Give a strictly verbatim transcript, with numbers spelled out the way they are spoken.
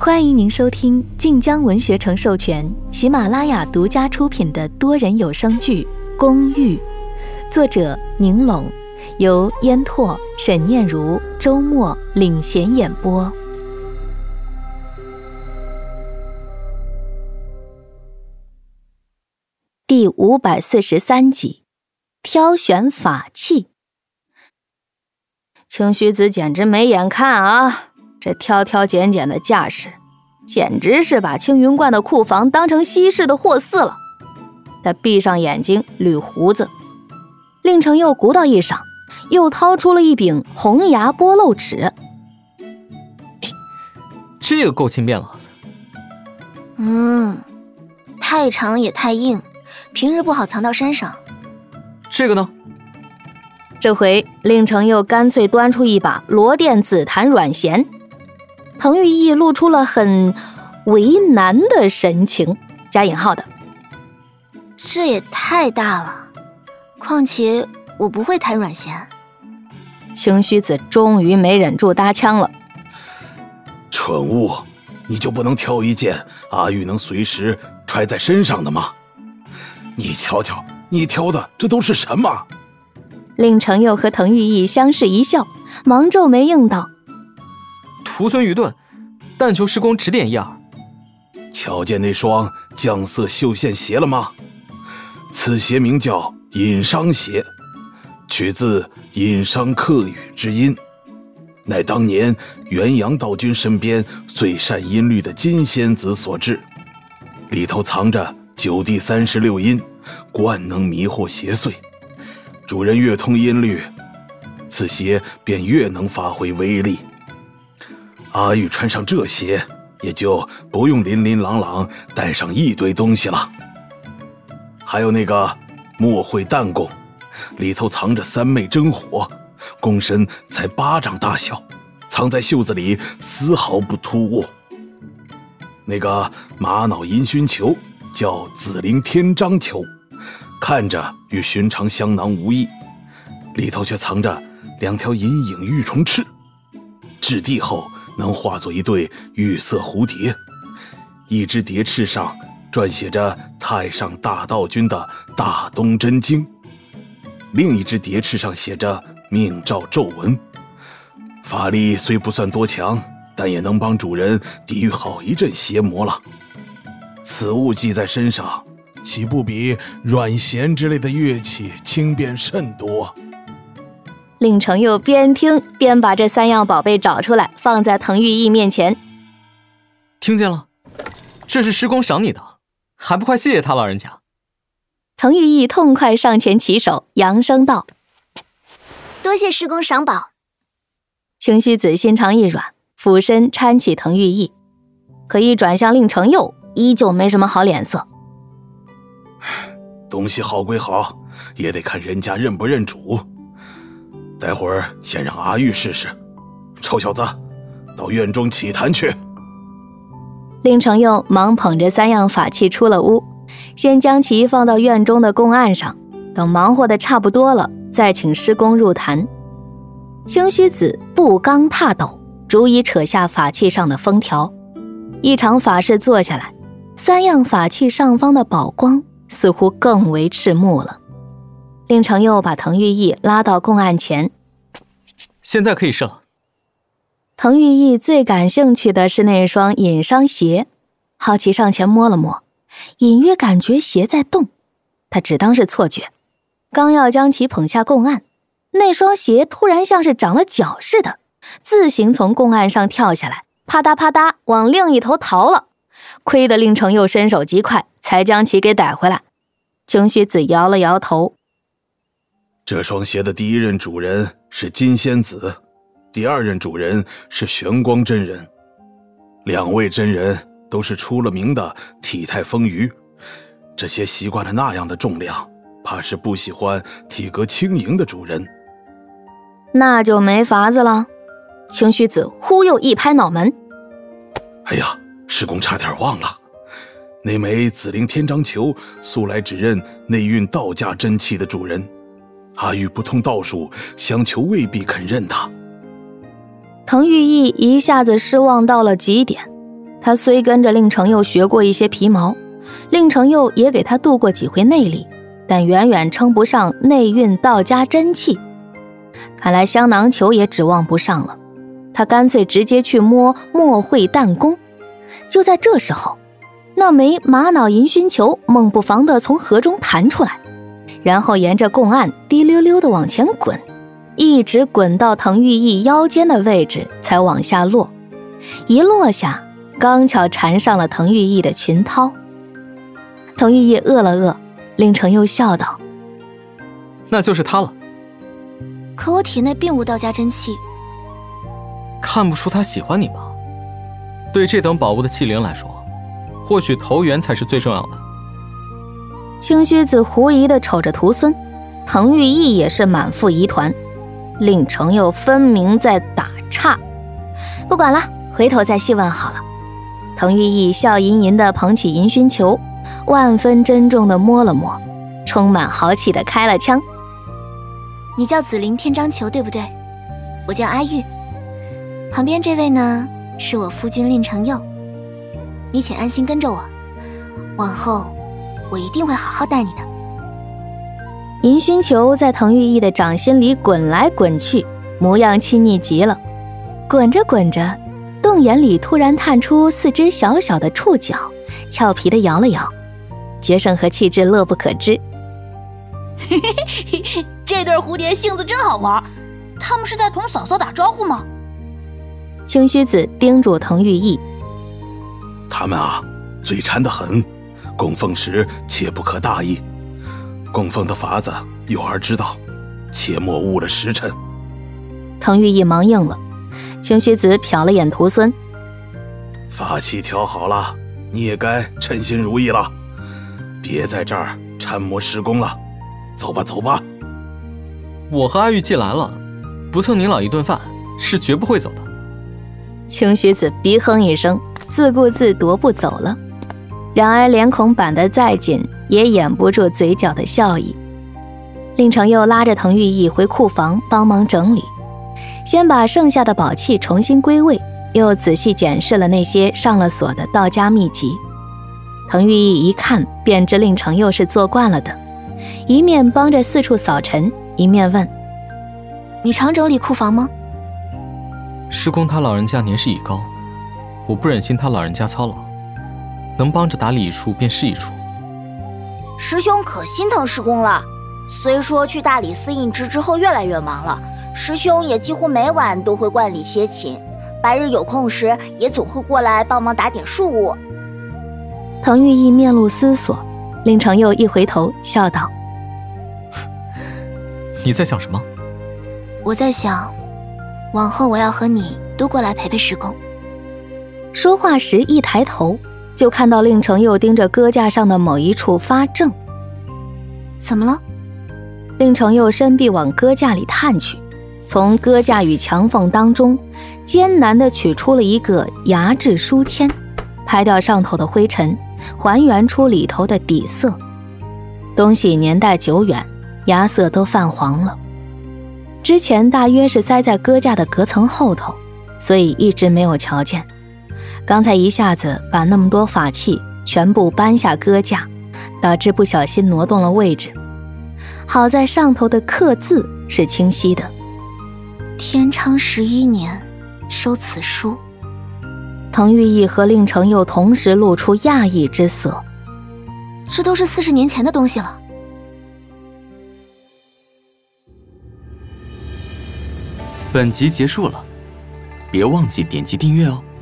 欢迎您收听晋江文学城授权、喜马拉雅独家出品的多人有声剧《公寓》，作者宁龙，由烟拓、沈念如、周末领衔演播。第五百四十三集，挑选法器。 清虚子简直没眼看啊！这挑挑拣拣的架势，简直是把青云观的库房当成西市的货肆了。他闭上眼睛捋胡子，令程又鼓捣一声，又掏出了一柄红牙剥漏尺。 这个够轻便了。 嗯，太长也太硬，平日不好藏到身上。 这个呢？ 这回令程又干脆端出一把罗甸紫檀软弦。滕玉义露出了很为难的神情，加引号的。 这也太大了，况且我不会弹软弦。 清虚子终于没忍住搭腔了。 蠢物，你就不能挑一件阿玉能随时揣在身上的吗？你瞧瞧，你挑的这都是什么？ 令程又和滕玉义相视一笑，忙皱眉应道： 徒孙愚钝，但求师公指点一二。 瞧见那双绛色绣线鞋了吗？此鞋名叫隐商鞋，取自隐商客语之音，乃当年元阳道君身边最善音律的金仙子所制，里头藏着九地三十六音，惯能迷惑邪祟。主人越通音律，此鞋便越能发挥威力。阿玉穿上这鞋，也就不用琳琳琅琅带上一堆东西了。还有那个墨绘弹弓，里头藏着三昧真火，弓身才巴掌大小，藏在袖子里丝毫不突兀。那个玛瑙银熏球叫紫灵天章球，看着与寻常香囊无异，里头却藏着两条银影玉虫翅，掷地后能化作一对玉色蝴蝶，一只蝶翅上撰写着太上大道君的大东真经，另一只蝶翅上写着命诏咒文。法力虽不算多强，但也能帮主人抵御好一阵邪魔了。此物系在身上，岂不比软弦之类的乐器轻便甚多？ 令程又边听边把这三样宝贝找出来，放在滕玉义面前。 听见了，这是师公赏你的，还不快谢谢他老人家。 滕玉义痛快上前起手，扬声道： 多谢师公赏宝。 清虚子心肠一软，俯身搀起滕玉义，可一转向令程佑，依旧没什么好脸色。 东西好归好，也得看人家认不认主。待会儿先让阿玉试试。臭小子，到院中起坛去。 令程佑忙捧着三样法器出了屋，先将其放到院中的供案上，等忙活的差不多了，再请师公入坛。清虚子步刚踏斗，逐一扯下法器上的封条。一场法事做下来，三样法器上方的宝光似乎更为赤目了。令程佑把滕玉义拉到供案前。 现在可以试了。 滕玉义最感兴趣的是那双隐商鞋，好奇上前摸了摸，隐约感觉鞋在动，他只当是错觉，刚要将其捧下供案，那双鞋突然像是长了脚似的，自行从供案上跳下来，啪嗒啪嗒往另一头逃了。亏得令程佑身手极快，才将其给逮回来。清虚子摇了摇头。 这双鞋的第一任主人是金仙子，第二任主人是玄光真人。两位真人都是出了名的体态丰腴，这些习惯了那样的重量，怕是不喜欢体格轻盈的主人。 那就没法子了。清虚子忽又一拍脑门： 哎呀，师公差点忘了，那枚紫灵天章球素来只认内蕴道家真气的主人，阿玉不通道术，相求未必肯认他。 滕玉义一下子失望到了极点， 他虽跟着令成佑学过一些皮毛，令成佑也给他渡过几回内力，但远远称不上内蕴道家真气。看来香囊球也指望不上了，他干脆直接去摸墨会弹弓。就在这时候，那枚玛瑙银熏球猛不防地从河中弹出来，然后沿着贡岸滴溜溜地往前滚，一直滚到滕玉义腰间的位置才往下落。一落下，刚巧缠上了滕玉义的裙绦。滕玉义饿了饿，令成佑笑道： 那就是他了。 可我体内并无道家真气。 看不出他喜欢你吗？对这等宝物的器灵来说，或许投缘才是最重要的。 青须子狐疑地瞅着徒孙，滕玉义也是满腹疑团，令成佑分明在打岔。不管了，回头再细问好了。滕玉义笑吟吟地捧起银熏球，万分珍重地摸了摸，充满豪气地开了枪。 你叫紫菱天章球对不对？我叫阿玉。旁边这位呢，是我夫君令成佑。你且安心跟着我，往后我一定会好好待你的。 银熏球在滕玉义的掌心里滚来滚去，模样亲昵极了。滚着滚着，洞眼里突然探出四只小小的触角，俏皮地摇了摇。决胜和气质乐不可支。 嘿嘿嘿，这对蝴蝶性子真好玩，他们是在同嫂嫂打招呼吗？ 青须子叮嘱滕玉义： 他们啊，嘴馋得很，供奉时切不可大意。供奉的法子幼儿知道，切莫误了时辰。 滕玉义忙应了。青须子瞟了眼徒孙： 法器调好了，你也该称心如意了，别在这儿掺磨施工了。走吧走吧。 我和阿玉既来了，不蹭您老一顿饭是绝不会走的。 青须子鼻哼一声，自顾自踱步走了。然而脸孔板得再紧，也掩不住嘴角的笑意。令成佑拉着滕玉义回库房帮忙整理，先把剩下的宝器重新归位，又仔细检视了那些上了锁的道家秘籍。滕玉义一看便知令成佑是做惯了的，一面帮着四处扫尘，一面问： 你常整理库房吗？ 师公他老人家年事已高，我不忍心他老人家操劳，能帮着打理一处便是一处。 师兄可心疼师公了，虽说去大理寺印制之后越来越忙了，师兄也几乎每晚都会观礼歇勤，白日有空时也总会过来帮忙打点庶务。 滕玉义面露思索，令成佑一回头笑道： 你在想什么？ 我在想，往后我要和你都过来陪陪师公。 说话时一抬头，就看到令成佑盯着搁架上的某一处发怔。 怎么了？ 令成佑伸臂往搁架里探去，从搁架与墙缝当中艰难地取出了一个牙制书签，拍掉上头的灰尘，还原出里头的底色。东西年代久远，牙色都泛黄了。之前大约是塞在搁架的隔层后头，所以一直没有瞧见。刚才一下子把那么多法器全部搬下搁架，导致不小心挪动了位置。好在上头的刻字是清晰的： 天昌十一年收此书。 滕玉义和令成佑同时露出讶异之色。 这都是四十年前的东西了。 本集结束了，别忘记点击订阅哦。